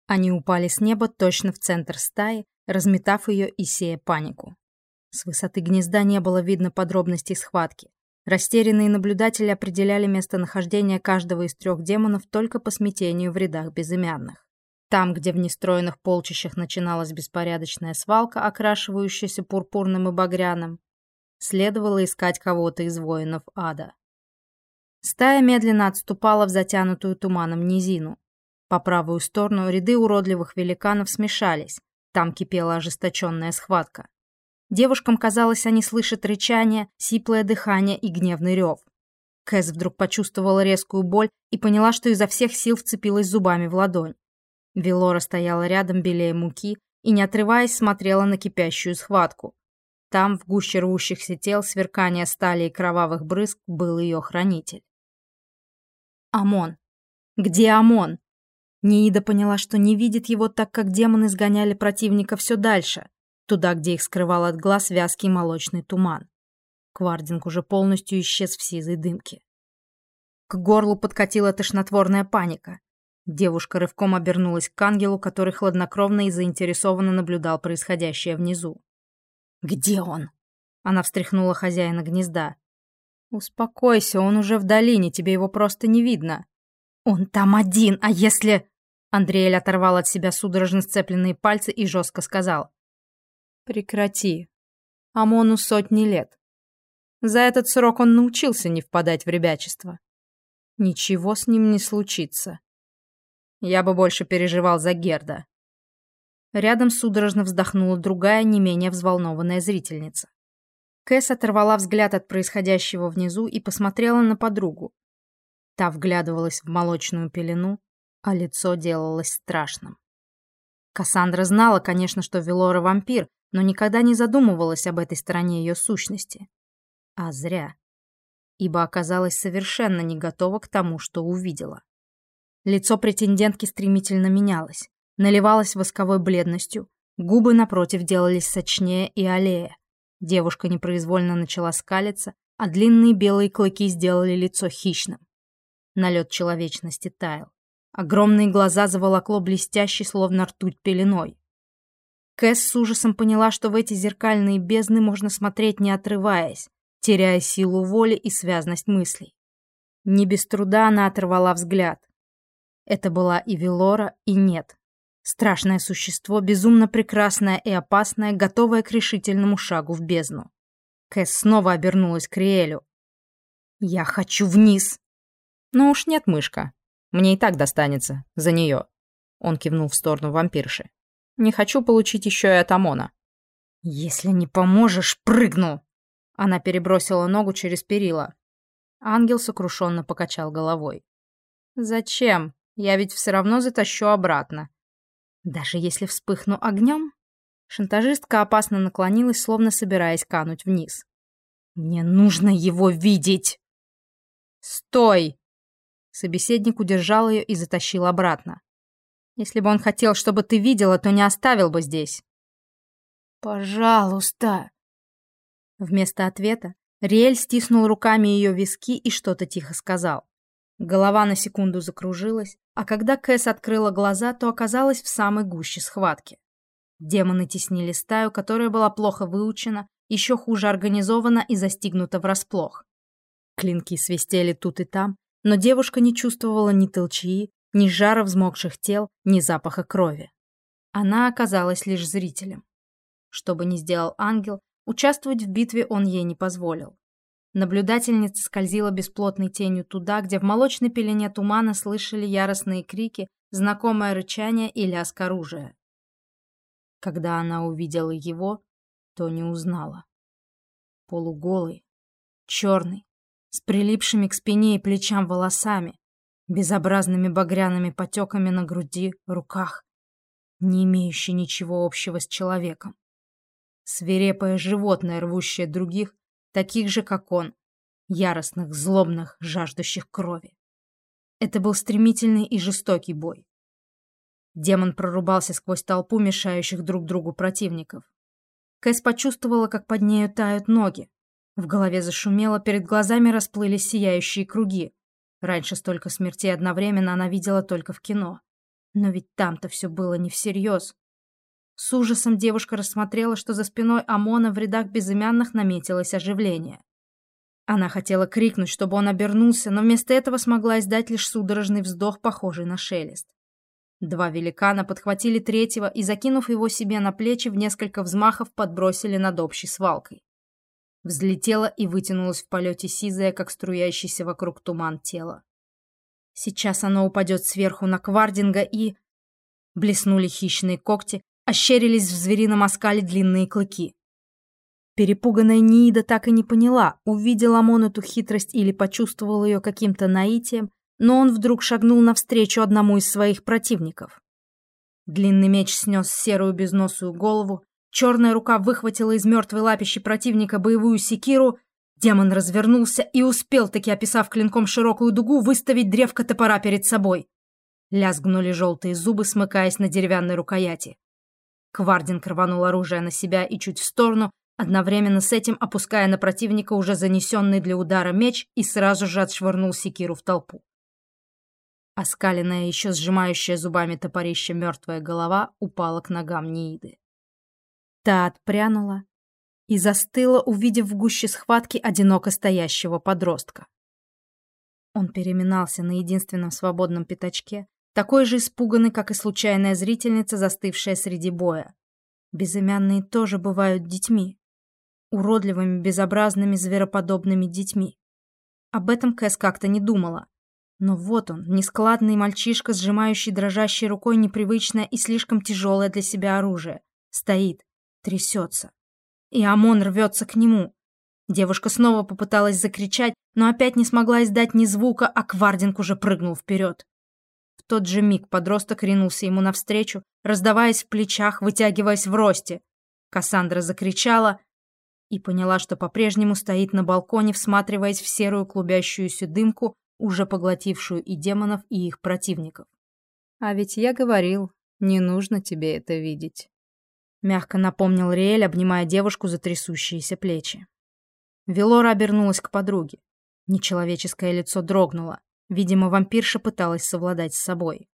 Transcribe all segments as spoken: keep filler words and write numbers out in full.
Они упали с неба точно в центр стаи, разметав ее и сея панику. С высоты гнезда не было видно подробностей схватки. Растерянные наблюдатели определяли местонахождение каждого из трех демонов только по смятению в рядах безымянных. Там, где в нестроенных полчищах начиналась беспорядочная свалка, окрашивающаяся пурпурным и багряным, следовало искать кого-то из воинов ада. Стая медленно отступала в затянутую туманом низину. По правую сторону ряды уродливых великанов смешались, там кипела ожесточенная схватка. Девушкам казалось, они слышат рычание, сиплое дыхание и гневный рев. Кэс вдруг почувствовала резкую боль и поняла, что изо всех сил вцепилась зубами в ладонь. Велора стояла рядом, белее муки, и, не отрываясь, смотрела на кипящую схватку. Там, в гуще рвущихся тел, сверкания стали и кровавых брызг, был ее хранитель. Амон. Где Амон? Неида поняла, что не видит его, так как демоны сгоняли противника все дальше, туда, где их скрывал от глаз вязкий молочный туман. Квардинг уже полностью исчез в сизой дымке. К горлу подкатила тошнотворная паника. Девушка рывком обернулась к ангелу, который хладнокровно и заинтересованно наблюдал происходящее внизу. «Где он?» Она встряхнула хозяина гнезда. «Успокойся, он уже в долине, тебе его просто не видно». «Он там один, а если...» Андриэль оторвал от себя судорожно сцепленные пальцы и жестко сказал. «Прекрати. Амону сотни лет. За этот срок он научился не впадать в ребячество. Ничего с ним не случится. Я бы больше переживал за Герда». Рядом судорожно вздохнула другая, не менее взволнованная зрительница. Кэс оторвала взгляд от происходящего внизу и посмотрела на подругу. Та вглядывалась в молочную пелену, а лицо делалось страшным. Кассандра знала, конечно, что Велора вампир, но никогда не задумывалась об этой стороне ее сущности. А зря. Ибо оказалась совершенно не готова к тому, что увидела. Лицо претендентки стремительно менялось, наливалось восковой бледностью, губы напротив делались сочнее и аллее. Девушка непроизвольно начала скалиться, а длинные белые клыки сделали лицо хищным. Налет человечности таял. Огромные глаза заволокло блестящей, словно ртуть, пеленой. Кэс с ужасом поняла, что в эти зеркальные бездны можно смотреть, не отрываясь, теряя силу воли и связность мыслей. Не без труда она оторвала взгляд. Это была и Велора, и нет. Страшное существо, безумно прекрасное и опасное, готовое к решительному шагу в бездну. Кэс снова обернулась к Риэлю. «Я хочу вниз!» «Ну уж нет, мышка. Мне и так достанется. За нее». Он кивнул в сторону вампирши. «Не хочу получить еще и от Амона». «Если не поможешь, прыгну!» Она перебросила ногу через перила. Ангел сокрушенно покачал головой. «Зачем? Я ведь все равно затащу обратно». «Даже если вспыхну огнем?» Шантажистка опасно наклонилась, словно собираясь кануть вниз. «Мне нужно его видеть!» «Стой!» Собеседник удержал ее и затащил обратно. «Если бы он хотел, чтобы ты видела, то не оставил бы здесь». «Пожалуйста!» Вместо ответа Риэль стиснул руками ее виски и что-то тихо сказал. Голова на секунду закружилась, а когда Кэс открыла глаза, то оказалась в самой гуще схватки. Демоны теснили стаю, которая была плохо выучена, еще хуже организована и застигнута врасплох. Клинки свистели тут и там, но девушка не чувствовала ни толчии, ни жара взмокших тел, ни запаха крови. Она оказалась лишь зрителем. Что бы ни сделал ангел, участвовать в битве он ей не позволил. Наблюдательница скользила бесплотной тенью туда, где в молочной пелене тумана слышали яростные крики, знакомое рычание и лязг оружия. Когда она увидела его, то не узнала. Полуголый, черный, с прилипшими к спине и плечам волосами, безобразными багряными потеками на груди, руках, не имеющий ничего общего с человеком. Свирепое животное, рвущее других, таких же, как он, яростных, злобных, жаждущих крови. Это был стремительный и жестокий бой. Демон прорубался сквозь толпу мешающих друг другу противников. Кэс почувствовала, как под нею тают ноги. В голове зашумело, перед глазами расплылись сияющие круги. Раньше столько смертей одновременно она видела только в кино. Но ведь там-то все было не всерьез. С ужасом девушка рассмотрела, что за спиной Амона в рядах безымянных наметилось оживление. Она хотела крикнуть, чтобы он обернулся, но вместо этого смогла издать лишь судорожный вздох, похожий на шелест. Два великана подхватили третьего и, закинув его себе на плечи, в несколько взмахов подбросили над общей свалкой. Взлетела и вытянулась в полете сизая, как струящийся вокруг туман тело. Сейчас оно упадет сверху на Квардинга и... Блеснули хищные когти, ощерились в зверином оскале длинные клыки. Перепуганная Ниида так и не поняла, увидел Амон эту хитрость или почувствовал ее каким-то наитием, но он вдруг шагнул навстречу одному из своих противников. Длинный меч снес серую безносую голову, черная рука выхватила из мертвой лапищи противника боевую секиру, демон развернулся и успел, таки описав клинком широкую дугу, выставить древко топора перед собой. Лязгнули желтые зубы, смыкаясь на деревянной рукояти. Квардинг рванул оружие на себя и чуть в сторону, одновременно с этим опуская на противника уже занесенный для удара меч, и сразу же отшвырнул секиру в толпу. Оскаленная, еще сжимающая зубами топорище мертвая голова упала к ногам Нииды. Та отпрянула и застыла, увидев в гуще схватки одиноко стоящего подростка. Он переминался на единственном свободном пятачке, такой же испуганный, как и случайная зрительница, застывшая среди боя. Безымянные тоже бывают детьми. Уродливыми, безобразными, звероподобными детьми. Об этом Кэс как-то не думала. Но вот он, нескладный мальчишка, сжимающий дрожащей рукой непривычное и слишком тяжелое для себя оружие. Стоит, трясется. И Амон рвется к нему. Девушка снова попыталась закричать, но опять не смогла издать ни звука, а Квардинг уже прыгнул вперед. В тот же миг подросток ринулся ему навстречу, раздаваясь в плечах, вытягиваясь в росте. Кассандра закричала и поняла, что по-прежнему стоит на балконе, всматриваясь в серую клубящуюся дымку, уже поглотившую и демонов, и их противников. «А ведь я говорил, не нужно тебе это видеть», — мягко напомнил Риэль, обнимая девушку за трясущиеся плечи. Велора обернулась к подруге. Нечеловеческое лицо дрогнуло. Видимо, вампирша пыталась совладать с собой.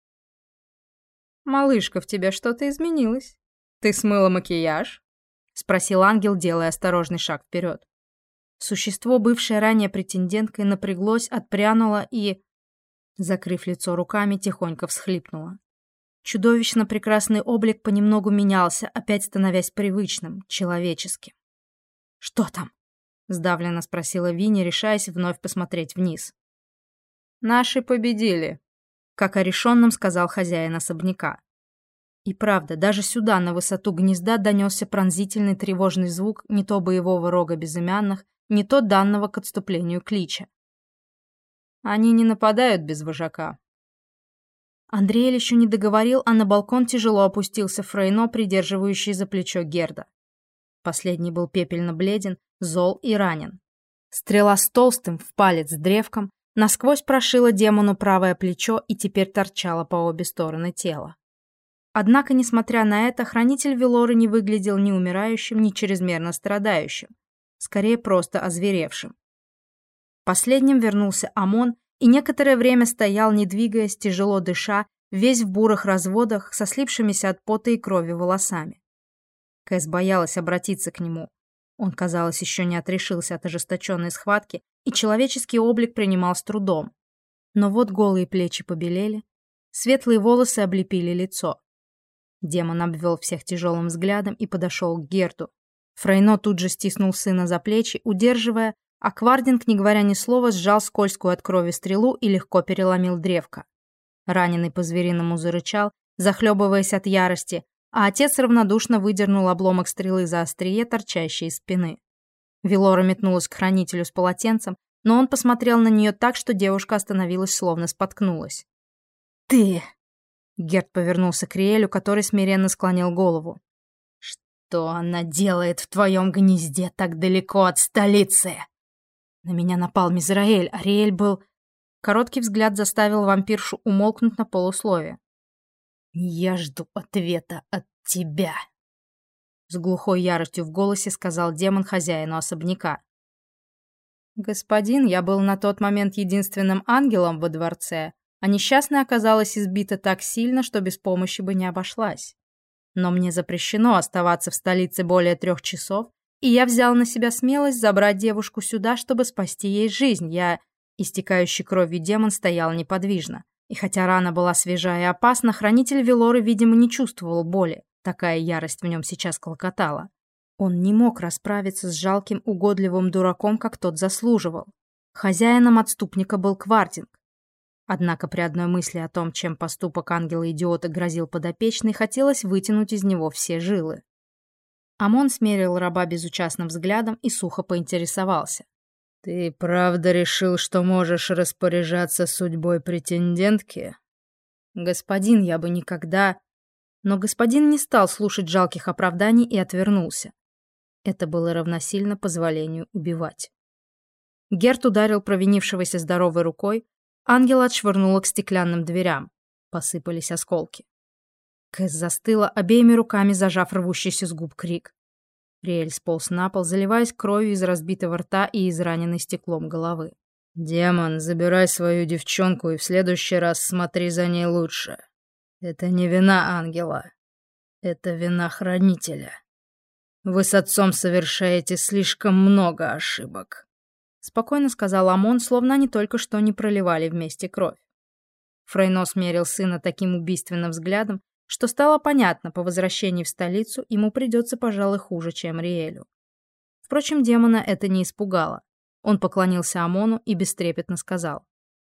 «Малышка, в тебе что-то изменилось. Ты смыла макияж?» — спросил ангел, делая осторожный шаг вперед. Существо, бывшее ранее претенденткой, напряглось, отпрянуло и, закрыв лицо руками, тихонько всхлипнуло. Чудовищно прекрасный облик понемногу менялся, опять становясь привычным, человеческим. «Что там?» — сдавленно спросила Винни, решаясь вновь посмотреть вниз. «Наши победили», — как о решенном сказал хозяин особняка. И правда, даже сюда, на высоту гнезда, донесся пронзительный тревожный звук не то боевого рога безымянных, не то данного к отступлению клича. «Они не нападают без вожака». Андриэль еще не договорил, а на балкон тяжело опустился Фрейно, придерживающий за плечо Герда. Последний был пепельно бледен, зол и ранен. Стрела с толстым в палец древком насквозь прошила демону правое плечо и теперь торчала по обе стороны тела. Однако, несмотря на это, хранитель Велоры не выглядел ни умирающим, ни чрезмерно страдающим, скорее просто озверевшим. Последним вернулся Амон и некоторое время стоял, не двигаясь, тяжело дыша, весь в бурых разводах, со слипшимися от пота и крови волосами. Кэс боялась обратиться к нему. Он, казалось, еще не отрешился от ожесточенной схватки, и человеческий облик принимал с трудом. Но вот голые плечи побелели, светлые волосы облепили лицо. Демон обвел всех тяжелым взглядом и подошел к Герду. Фрейно тут же стиснул сына за плечи, удерживая, а Квардинг, не говоря ни слова, сжал скользкую от крови стрелу и легко переломил древко. Раненый по-звериному зарычал, захлебываясь от ярости, а отец равнодушно выдернул обломок стрелы за острие, торчащей из спины. Велора метнулась к хранителю с полотенцем, но он посмотрел на нее так, что девушка остановилась, словно споткнулась. «Ты!» Герд повернулся к Риэлю, который смиренно склонил голову. «Что она делает в твоем гнезде так далеко от столицы?» На меня напал Мизраэль, а Риэль был... Короткий взгляд заставил вампиршу умолкнуть на полуслове. «Я жду ответа от тебя», — с глухой яростью в голосе сказал демон хозяину особняка. «Господин, я был на тот момент единственным ангелом во дворце, а несчастная оказалась избита так сильно, что без помощи бы не обошлась. Но мне запрещено оставаться в столице более трех часов, и я взял на себя смелость забрать девушку сюда, чтобы спасти ей жизнь. Я, истекающий кровью демон, стоял неподвижно. И хотя рана была свежа и опасна, хранитель Велоры, видимо, не чувствовал боли. Такая ярость в нем сейчас клокотала. Он не мог расправиться с жалким угодливым дураком, как тот заслуживал. Хозяином отступника был Квардинг. Однако при одной мысли о том, чем поступок ангела-идиота грозил подопечной, хотелось вытянуть из него все жилы. Амон смерил раба безучастным взглядом и сухо поинтересовался. «Ты правда решил, что можешь распоряжаться судьбой претендентки?» «Господин, я бы никогда...» Но господин не стал слушать жалких оправданий и отвернулся. Это было равносильно позволению убивать. Герт ударил провинившегося здоровой рукой, ангела отшвырнула к стеклянным дверям. Посыпались осколки. Кэс застыла, обеими руками зажав рвущийся с губ крик. Риэль сполз на пол, заливаясь кровью из разбитого рта и израненной стеклом головы. «Демон, забирай свою девчонку и в следующий раз смотри за ней лучше. Это не вина ангела. Это вина хранителя. Вы с отцом совершаете слишком много ошибок», — спокойно сказал Амон, словно они только что не проливали вместе кровь. Фрейно смерил сына таким убийственным взглядом, что стало понятно, по возвращении в столицу ему придется, пожалуй, хуже, чем Риэлю. Впрочем, демона это не испугало. Он поклонился Амону и бестрепетно сказал: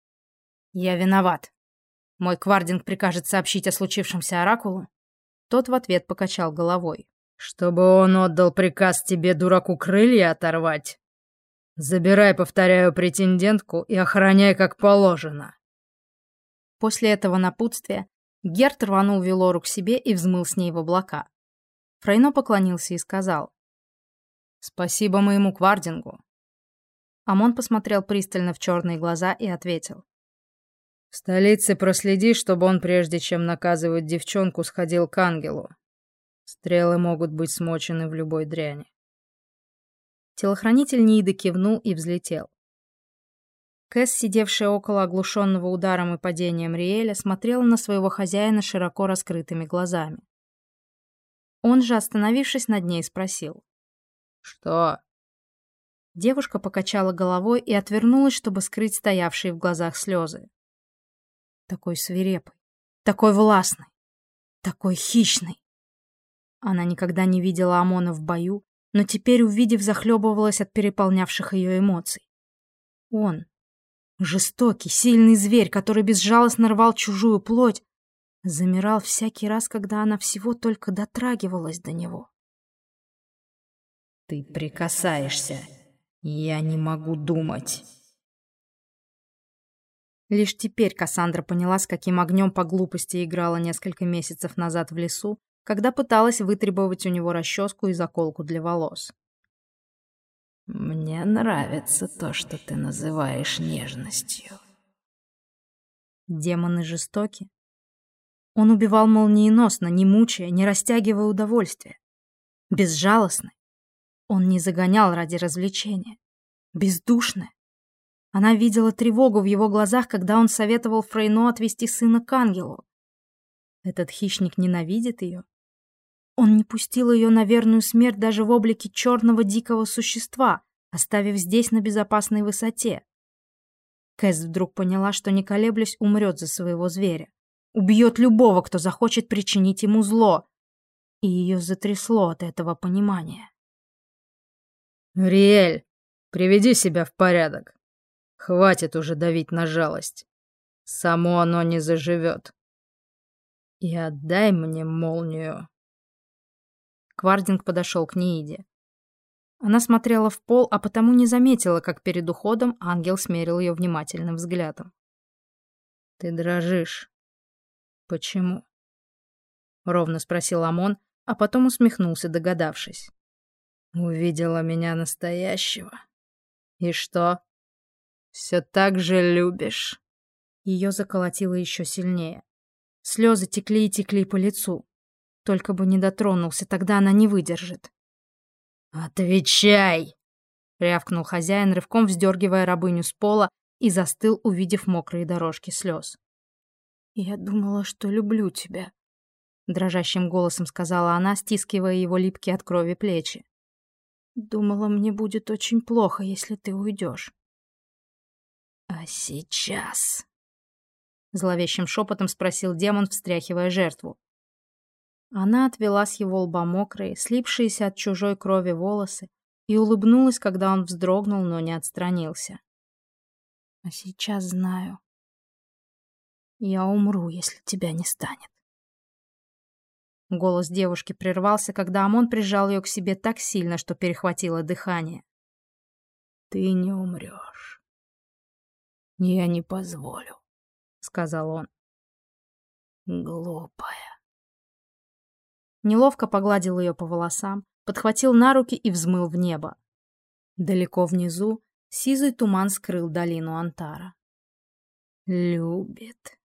«Я виноват. Мой Квардинг прикажет сообщить о случившемся оракулу?» Тот в ответ покачал головой. «Чтобы он отдал приказ тебе, дураку, крылья оторвать? Забирай, повторяю, претендентку и охраняй как положено». После этого напутствия Герт рванул Велору к себе и взмыл с ней в облака. Фрейно поклонился и сказал: «Спасибо моему Квардингу». Амон посмотрел пристально в черные глаза и ответил: «В столице проследи, чтобы он, прежде чем наказывать девчонку, сходил к ангелу. Стрелы могут быть смочены в любой дряни». Телохранитель Нииды кивнул и взлетел. Кэс, сидевшая около оглушенного ударом и падением Риэля, смотрела на своего хозяина широко раскрытыми глазами. Он же, остановившись над ней, спросил: «Что?» Девушка покачала головой и отвернулась, чтобы скрыть стоявшие в глазах слезы. Такой свирепый, такой властный, такой хищный. Она никогда не видела Амона в бою, но теперь, увидев, захлебывалась от переполнявших ее эмоций. Он, жестокий, сильный зверь, который безжалостно рвал чужую плоть, замирал всякий раз, когда она всего только дотрагивалась до него. «Ты прикасаешься. Я не могу думать». Лишь теперь Кассандра поняла, с каким огнем по глупости играла несколько месяцев назад в лесу, когда пыталась вытребовать у него расческу и заколку для волос. «Мне нравится то, что ты называешь нежностью». Демоны жестоки. Он убивал молниеносно, не мучая, не растягивая удовольствие. Безжалостный. Он не загонял ради развлечения. Бездушный. Она видела тревогу в его глазах, когда он советовал Фрейно отвести сына к ангелу. Этот хищник ненавидит ее. Он не пустил ее на верную смерть даже в облике черного дикого существа, оставив здесь на безопасной высоте. Кэс вдруг поняла, что, не колеблясь, умрет за своего зверя. Убьет любого, кто захочет причинить ему зло. И ее затрясло от этого понимания. «Риэль, приведи себя в порядок. Хватит уже давить на жалость. Само оно не заживет. И отдай мне молнию». Квардинг подошел к Нииде. Она смотрела в пол, а потому не заметила, как перед уходом ангел смерил ее внимательным взглядом. «Ты дрожишь. Почему?» — ровно спросил Амон, а потом усмехнулся, догадавшись. «Увидела меня настоящего. И что? Все так же любишь?» Ее заколотило еще сильнее. Слезы текли и текли по лицу. Только бы не дотронулся, тогда она не выдержит. «Отвечай!» — рявкнул хозяин, рывком вздергивая рабыню с пола, и застыл, увидев мокрые дорожки слез. «Я думала, что люблю тебя», — дрожащим голосом сказала она, стискивая его липкие от крови плечи. «Думала, мне будет очень плохо, если ты уйдешь». «А сейчас?» — зловещим шепотом спросил демон, встряхивая жертву. Она отвела с его лба мокрые, слипшиеся от чужой крови волосы, и улыбнулась, когда он вздрогнул, но не отстранился. «А сейчас знаю. Я умру, если тебя не станет». Голос девушки прервался, когда Амон прижал ее к себе так сильно, что перехватило дыхание. «Ты не умрешь. Я не позволю», — сказал он. «Глупая». Неловко погладил ее по волосам, подхватил на руки и взмыл в небо. Далеко внизу сизый туман скрыл долину Антара. «Любит»,